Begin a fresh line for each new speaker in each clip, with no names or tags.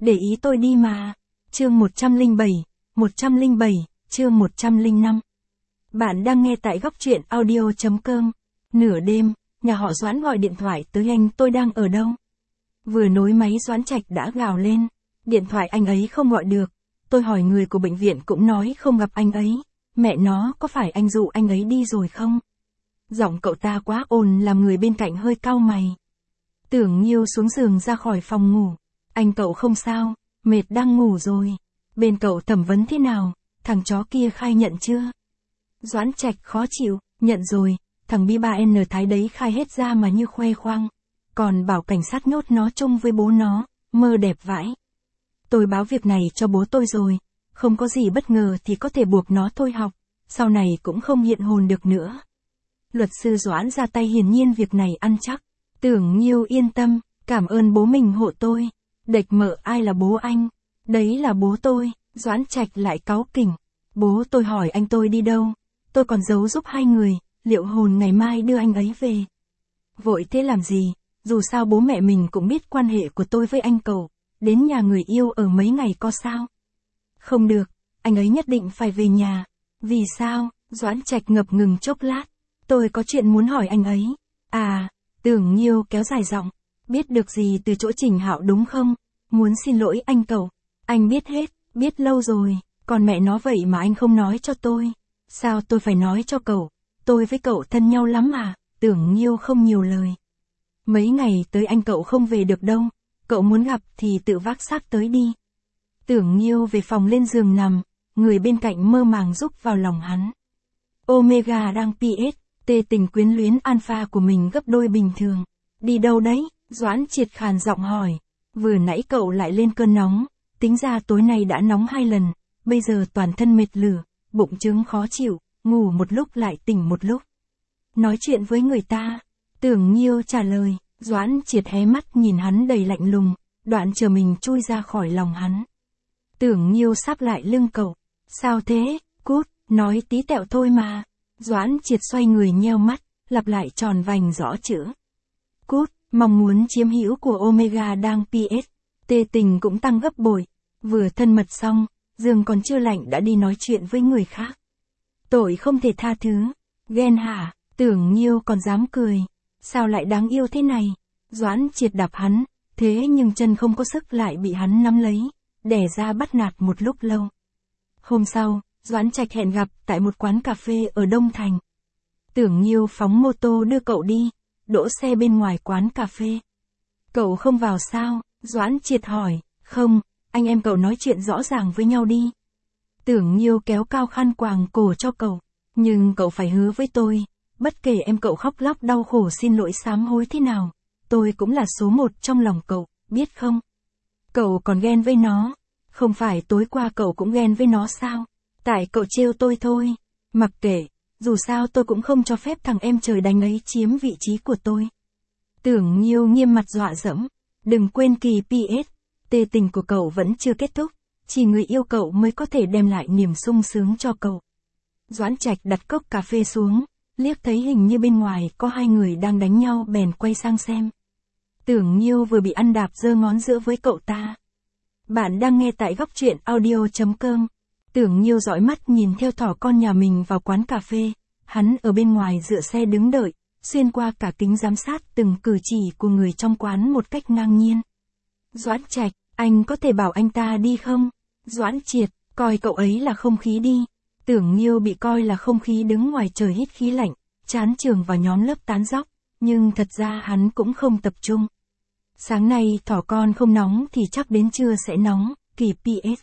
để ý tôi đi mà. Chương 107, chương 105. Bạn đang nghe tại góc truyện audio.com. Nửa đêm, nhà họ Doãn gọi điện thoại tới anh, tôi đang ở đâu? Vừa nối máy Doãn Trạch đã gào lên. Điện thoại anh ấy không gọi được. Tôi hỏi người của bệnh viện cũng nói không gặp anh ấy. Mẹ nó, có phải anh dụ anh ấy đi rồi không? Giọng cậu ta quá ồn làm người bên cạnh hơi cau mày. Tưởng Nhiêu xuống giường ra khỏi phòng ngủ. Anh cậu không sao, mệt đang ngủ rồi. Bên cậu thẩm vấn thế nào, thằng chó kia khai nhận chưa? Doãn Trạch khó chịu, nhận rồi, thằng B3N Thái đấy khai hết ra mà như khoe khoang. Còn bảo cảnh sát nhốt nó chung với bố nó, mơ đẹp vãi. Tôi báo việc này cho bố tôi rồi, không có gì bất ngờ thì có thể buộc nó thôi học, sau này cũng không hiện hồn được nữa. Luật sư Doãn ra tay, hiển nhiên việc này ăn chắc. Tưởng Nhiêu yên tâm, cảm ơn bố mình hộ tôi. Đệch mợ ai là bố anh? Đấy là bố tôi. Doãn Trạch lại cáu kỉnh. Bố tôi hỏi anh tôi đi đâu? Tôi còn giấu giúp hai người, liệu hồn ngày mai đưa anh ấy về. Vội thế làm gì? Dù sao bố mẹ mình cũng biết quan hệ của tôi với anh cậu. Đến nhà người yêu ở mấy ngày có sao? Không được, anh ấy nhất định phải về nhà. Vì sao? Doãn Trạch ngập ngừng chốc lát. Tôi có chuyện muốn hỏi anh ấy. À, Tưởng Nhiêu kéo dài giọng. Biết được gì từ chỗ Trình Hạo đúng không? Muốn xin lỗi anh cậu. Anh biết hết, biết lâu rồi. Còn mẹ nó vậy mà anh không nói cho tôi. Sao tôi phải nói cho cậu? Tôi với cậu thân nhau lắm à? Tưởng Nhiêu không nhiều lời. Mấy ngày tới anh cậu không về được đâu. Cậu muốn gặp thì tự vác xác tới đi. Tưởng Nhiêu về phòng lên giường nằm. Người bên cạnh mơ màng rúc vào lòng hắn. Omega đang PS. Tê tình quyến luyến alpha của mình gấp đôi bình thường. Đi đâu đấy? Doãn Triệt khàn giọng hỏi. Vừa nãy cậu lại lên cơn nóng. Tính ra tối nay đã nóng 2 lần. Bây giờ toàn thân mệt lử, bụng trướng khó chịu, ngủ một lúc lại tỉnh một lúc. Nói chuyện với người ta. Tưởng Nhiêu trả lời. Doãn Triệt hé mắt nhìn hắn đầy lạnh lùng. Đoạn chờ mình chui ra khỏi lòng hắn. Tưởng Nhiêu sáp lại lưng cậu. Sao thế? Cút, nói tí tẹo thôi mà. Doãn Triệt xoay người nheo mắt, lặp lại tròn vành rõ chữ. Cút, mong muốn chiếm hữu của Omega đang PS. Tê tình cũng tăng gấp bội. Vừa thân mật xong, giường còn chưa lạnh đã đi nói chuyện với người khác. Tội không thể tha thứ. Ghen hả? Tưởng Nhiêu còn dám cười. Sao lại đáng yêu thế này? Doãn Triệt đạp hắn, thế nhưng chân không có sức lại bị hắn nắm lấy, đè ra bắt nạt một lúc lâu. Hôm sau, Doãn Trạch hẹn gặp tại một quán cà phê ở Đông Thành. Tưởng Nhiêu phóng mô tô đưa cậu đi, đỗ xe bên ngoài quán cà phê. Cậu không vào sao? Doãn Triệt hỏi. Không, anh em cậu nói chuyện rõ ràng với nhau đi. Tưởng Nhiêu kéo cao khăn quàng cổ cho cậu. Nhưng cậu phải hứa với tôi, bất kể em cậu khóc lóc đau khổ xin lỗi sám hối thế nào, tôi cũng là số 1 trong lòng cậu, biết không? Cậu còn ghen với nó. Không phải tối qua cậu cũng ghen với nó sao? Tại cậu trêu tôi thôi. Mặc kệ, dù sao tôi cũng không cho phép thằng em trời đánh ấy chiếm vị trí của tôi. Tưởng Nhiêu nghiêm mặt dọa dẫm. Đừng quên kỳ PS. Tê tình của cậu vẫn chưa kết thúc. Chỉ người yêu cậu mới có thể đem lại niềm sung sướng cho cậu. Doãn Trạch đặt cốc cà phê xuống, liếc thấy hình như bên ngoài có hai người đang đánh nhau bèn quay sang xem. Tưởng Nhiêu vừa bị ăn đạp giơ ngón giữa với cậu ta. Bạn đang nghe tại góc truyện audio.com. Tưởng Nhiêu dõi mắt nhìn theo thỏ con nhà mình vào quán cà phê. Hắn ở bên ngoài dựa xe đứng đợi, xuyên qua cả kính giám sát từng cử chỉ của người trong quán một cách ngang nhiên. Doãn Trạch, anh có thể bảo anh ta đi không? Doãn Triệt, coi cậu ấy là không khí đi. Tưởng Nhiêu bị coi là không khí đứng ngoài trời hít khí lạnh, chán trường vào nhóm lớp tán dóc, nhưng thật ra hắn cũng không tập trung. Sáng nay thỏ con không nóng thì chắc đến trưa sẽ nóng, kỳ PS.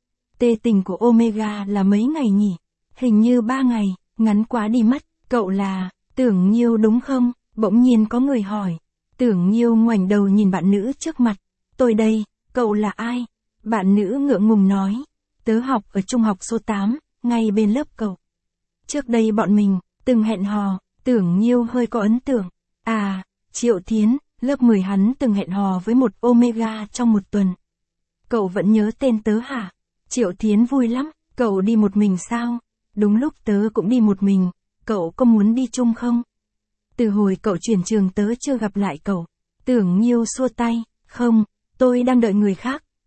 Tê tình của Omega là mấy ngày nhỉ? Hình như 3 ngày, ngắn quá đi mất. Cậu là Tưởng Nhiêu đúng không? Bỗng nhiên có người hỏi. Tưởng Nhiêu ngoảnh đầu nhìn bạn nữ trước mặt. Tôi đây, cậu là ai? Bạn nữ ngượng ngùng nói. Tớ học ở trung học số 8, ngay bên lớp cậu. Trước đây bọn mình từng hẹn hò. Tưởng Nhiêu hơi có ấn tượng. À, Triệu Thiến, lớp 10 hắn từng hẹn hò với một Omega trong một tuần. Cậu vẫn nhớ tên tớ hả? Triệu Thiến vui lắm. Cậu đi một mình sao? Đúng lúc tớ cũng đi một mình. Cậu có muốn đi chung không? Từ hồi cậu chuyển trường tớ chưa gặp lại cậu. Tưởng Nhiêu xua tay. Không, tôi đang đợi người khác.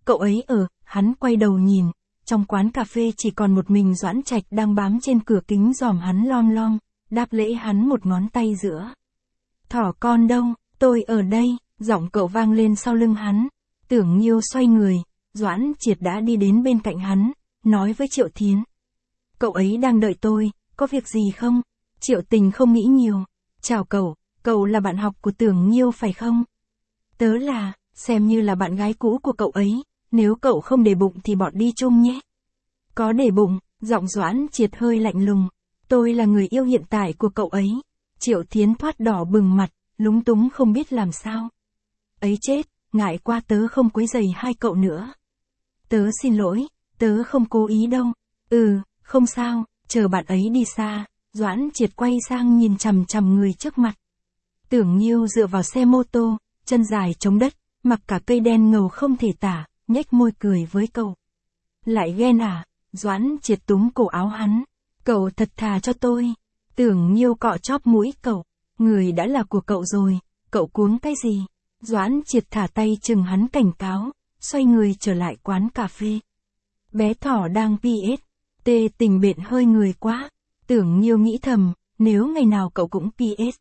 cậu ấy ở, hắn quay đầu nhìn, trong quán cà phê chỉ còn một mình Doãn Trạch đang bám trên cửa kính dòm hắn lom lom, đáp lễ hắn một ngón tay giữa. Thỏ con đâu, tôi ở đây, giọng cậu vang lên sau lưng hắn. Tưởng Nhiêu xoay người, Doãn Triệt đã đi đến bên cạnh hắn, nói với Triệu Thiến. Cậu ấy đang đợi tôi, có việc gì không? Triệu Tình không nghĩ nhiều. Chào cậu là bạn học của Tưởng Nhiêu phải không? Tớ là, xem như là bạn gái cũ của cậu ấy, nếu cậu không để bụng thì bọn đi chung nhé. Có để bụng, giọng Doãn Triệt hơi lạnh lùng. Tôi là người yêu hiện tại của cậu ấy. Triệu Thiến thoát đỏ bừng mặt, lúng túng không biết làm sao. Ấy chết, ngại qua tớ không quấy rầy hai cậu nữa. Tớ xin lỗi, tớ không cố ý đâu. Không sao, chờ bạn ấy đi xa. Doãn Triệt quay sang nhìn chằm chằm người trước mặt. Tưởng Nhiêu dựa vào xe mô tô, chân dài chống đất, mặc cả cây đen ngầu không thể tả, nhếch môi cười với cậu. Lại ghen à? Doãn Triệt túm cổ áo hắn. Cậu thật thà cho tôi. Tưởng Nhiêu cọ chóp mũi cậu. Người đã là của cậu rồi, cậu cuống cái gì? Doãn Triệt thả tay chừng hắn cảnh cáo, xoay người trở lại quán cà phê. Bé thỏ đang PS. Tê Tình bện hơi người quá. Tưởng Nhiêu nghĩ thầm, nếu ngày nào cậu cũng PS.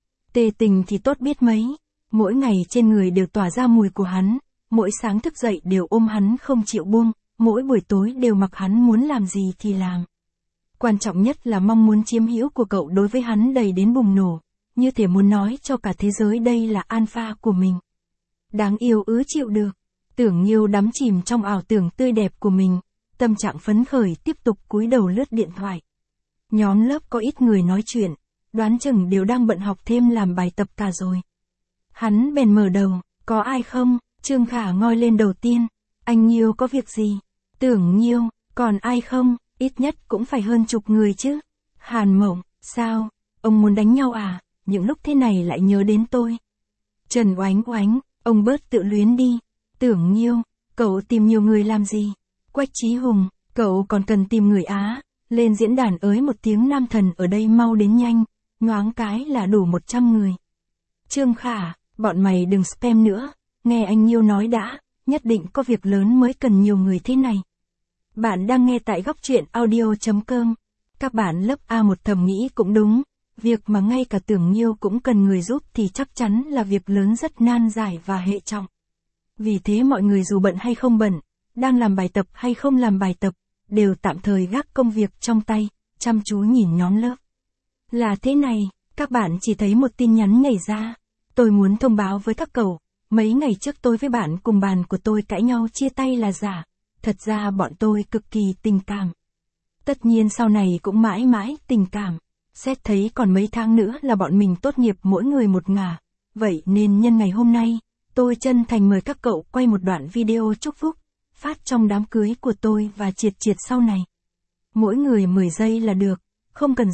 Tê Tình thì tốt biết mấy. Mỗi ngày trên người đều tỏa ra mùi của hắn, mỗi sáng thức dậy đều ôm hắn không chịu buông, mỗi buổi tối đều mặc hắn muốn làm gì thì làm. Quan trọng nhất là mong muốn chiếm hữu của cậu đối với hắn đầy đến bùng nổ, như thể muốn nói cho cả thế giới đây là alpha của mình. Đáng yêu chịu được. Tưởng Nhiêu đắm chìm trong ảo tưởng tươi đẹp của mình, tâm trạng phấn khởi tiếp tục cúi đầu lướt điện thoại. Nhóm lớp có ít người nói chuyện, đoán chừng đều đang bận học thêm làm bài tập cả rồi. Hắn bèn mở đầu, có ai không? Trương Khả ngoi lên đầu tiên. Anh Nhiêu có việc gì? Tưởng Nhiêu, còn ai không? Ít nhất cũng phải hơn chục người chứ. Hàn Mộng, sao? Ông muốn đánh nhau à? Những lúc thế này lại nhớ đến tôi. Trần Oánh Oánh, ông bớt tự luyến đi. Tưởng Nhiêu, cậu tìm nhiều người làm gì? Quách Chí Hùng, cậu còn cần tìm người Á. Lên diễn đàn ới một tiếng nam thần ở đây mau đến nhanh. Nhoáng cái là đủ 100 người. Trương Khả, bọn mày đừng spam nữa. Nghe anh Nhiêu nói đã, nhất định có việc lớn mới cần nhiều người thế này. Bạn đang nghe tại góc truyện audio.com. Các bạn lớp A1 thầm nghĩ cũng đúng. Việc mà ngay cả Tưởng Nhiêu cũng cần người giúp thì chắc chắn là việc lớn rất nan giải và hệ trọng. Vì thế mọi người dù bận hay không bận, đang làm bài tập hay không làm bài tập, đều tạm thời gác công việc trong tay, chăm chú nhìn nhóm lớp. Là thế này, các bạn chỉ thấy một tin nhắn nhảy ra. Tôi muốn thông báo với các cậu, mấy ngày trước tôi với bạn cùng bàn của tôi cãi nhau chia tay là giả. Thật ra bọn tôi cực kỳ tình cảm. Tất nhiên sau này cũng mãi mãi tình cảm. Xét thấy còn mấy tháng nữa là bọn mình tốt nghiệp mỗi người một ngả. Vậy nên nhân ngày hôm nay, tôi chân thành mời các cậu quay một đoạn video chúc phúc, phát trong đám cưới của tôi và Triệt sau này. Mỗi người 10 giây là được, không cần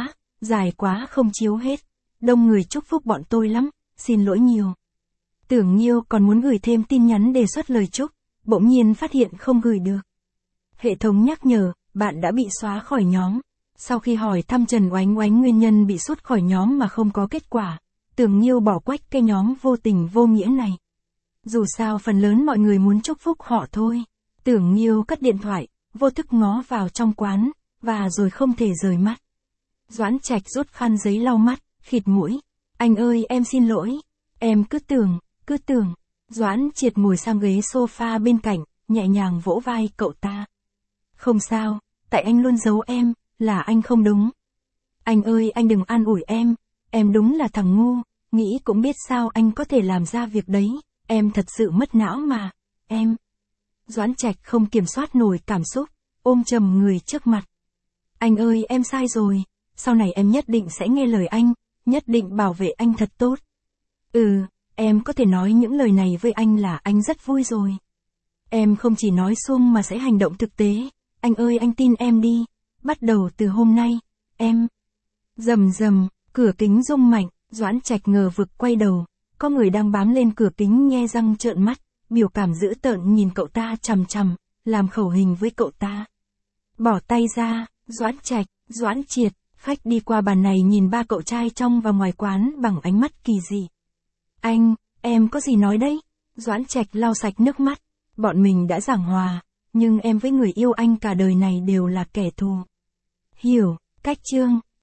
dài quá không chiếu hết. Đông người chúc phúc bọn tôi lắm, xin lỗi nhiều. Tưởng Nhiêu còn muốn gửi thêm tin nhắn đề xuất lời chúc, bỗng nhiên phát hiện không gửi được. Hệ thống nhắc nhở, bạn đã bị xóa khỏi nhóm. Sau khi hỏi thăm Trần Oánh Oánh nguyên nhân bị sút khỏi nhóm mà không có kết quả, Tưởng Nhiêu bỏ quách cái nhóm vô tình vô nghĩa này. Dù sao phần lớn mọi người muốn chúc phúc họ thôi. Tưởng Nhiêu cất điện thoại, vô thức ngó vào trong quán, và rồi không thể rời mắt. Doãn Trạch rút khăn giấy lau mắt, khịt mũi. Anh ơi em xin lỗi. Em cứ tưởng. Doãn Triệt ngồi sang ghế sofa bên cạnh, nhẹ nhàng vỗ vai cậu ta. Không sao, tại anh luôn giấu em, là anh không đúng. Anh ơi anh đừng an ủi em đúng là thằng ngu, nghĩ cũng biết sao anh có thể làm ra việc đấy, em thật sự mất não mà, em. Doãn Trạch không kiểm soát nổi cảm xúc, ôm chầm người trước mặt. Anh ơi em sai rồi, sau này em nhất định sẽ nghe lời anh, nhất định bảo vệ anh thật tốt. Em có thể nói những lời này với anh là anh rất vui rồi. Em không chỉ nói suông mà sẽ hành động thực tế, anh ơi anh tin em đi, bắt đầu từ hôm nay, em. Rầm rầm, cửa kính rung mạnh, Doãn Trạch ngờ vực quay đầu, có người đang bám lên cửa kính nhe răng trợn mắt, biểu cảm dữ tợn nhìn cậu ta chằm chằm, làm khẩu hình với cậu ta. Bỏ tay ra, Doãn Trạch, Doãn Triệt, khách đi qua bàn này nhìn ba cậu trai trong và ngoài quán bằng ánh mắt kỳ dị. Anh, em có gì nói đấy? Doãn Trạch lau sạch nước mắt, Bọn mình đã giảng hòa, nhưng em với người yêu anh cả đời này đều là kẻ thù. Hiểu, cách chương.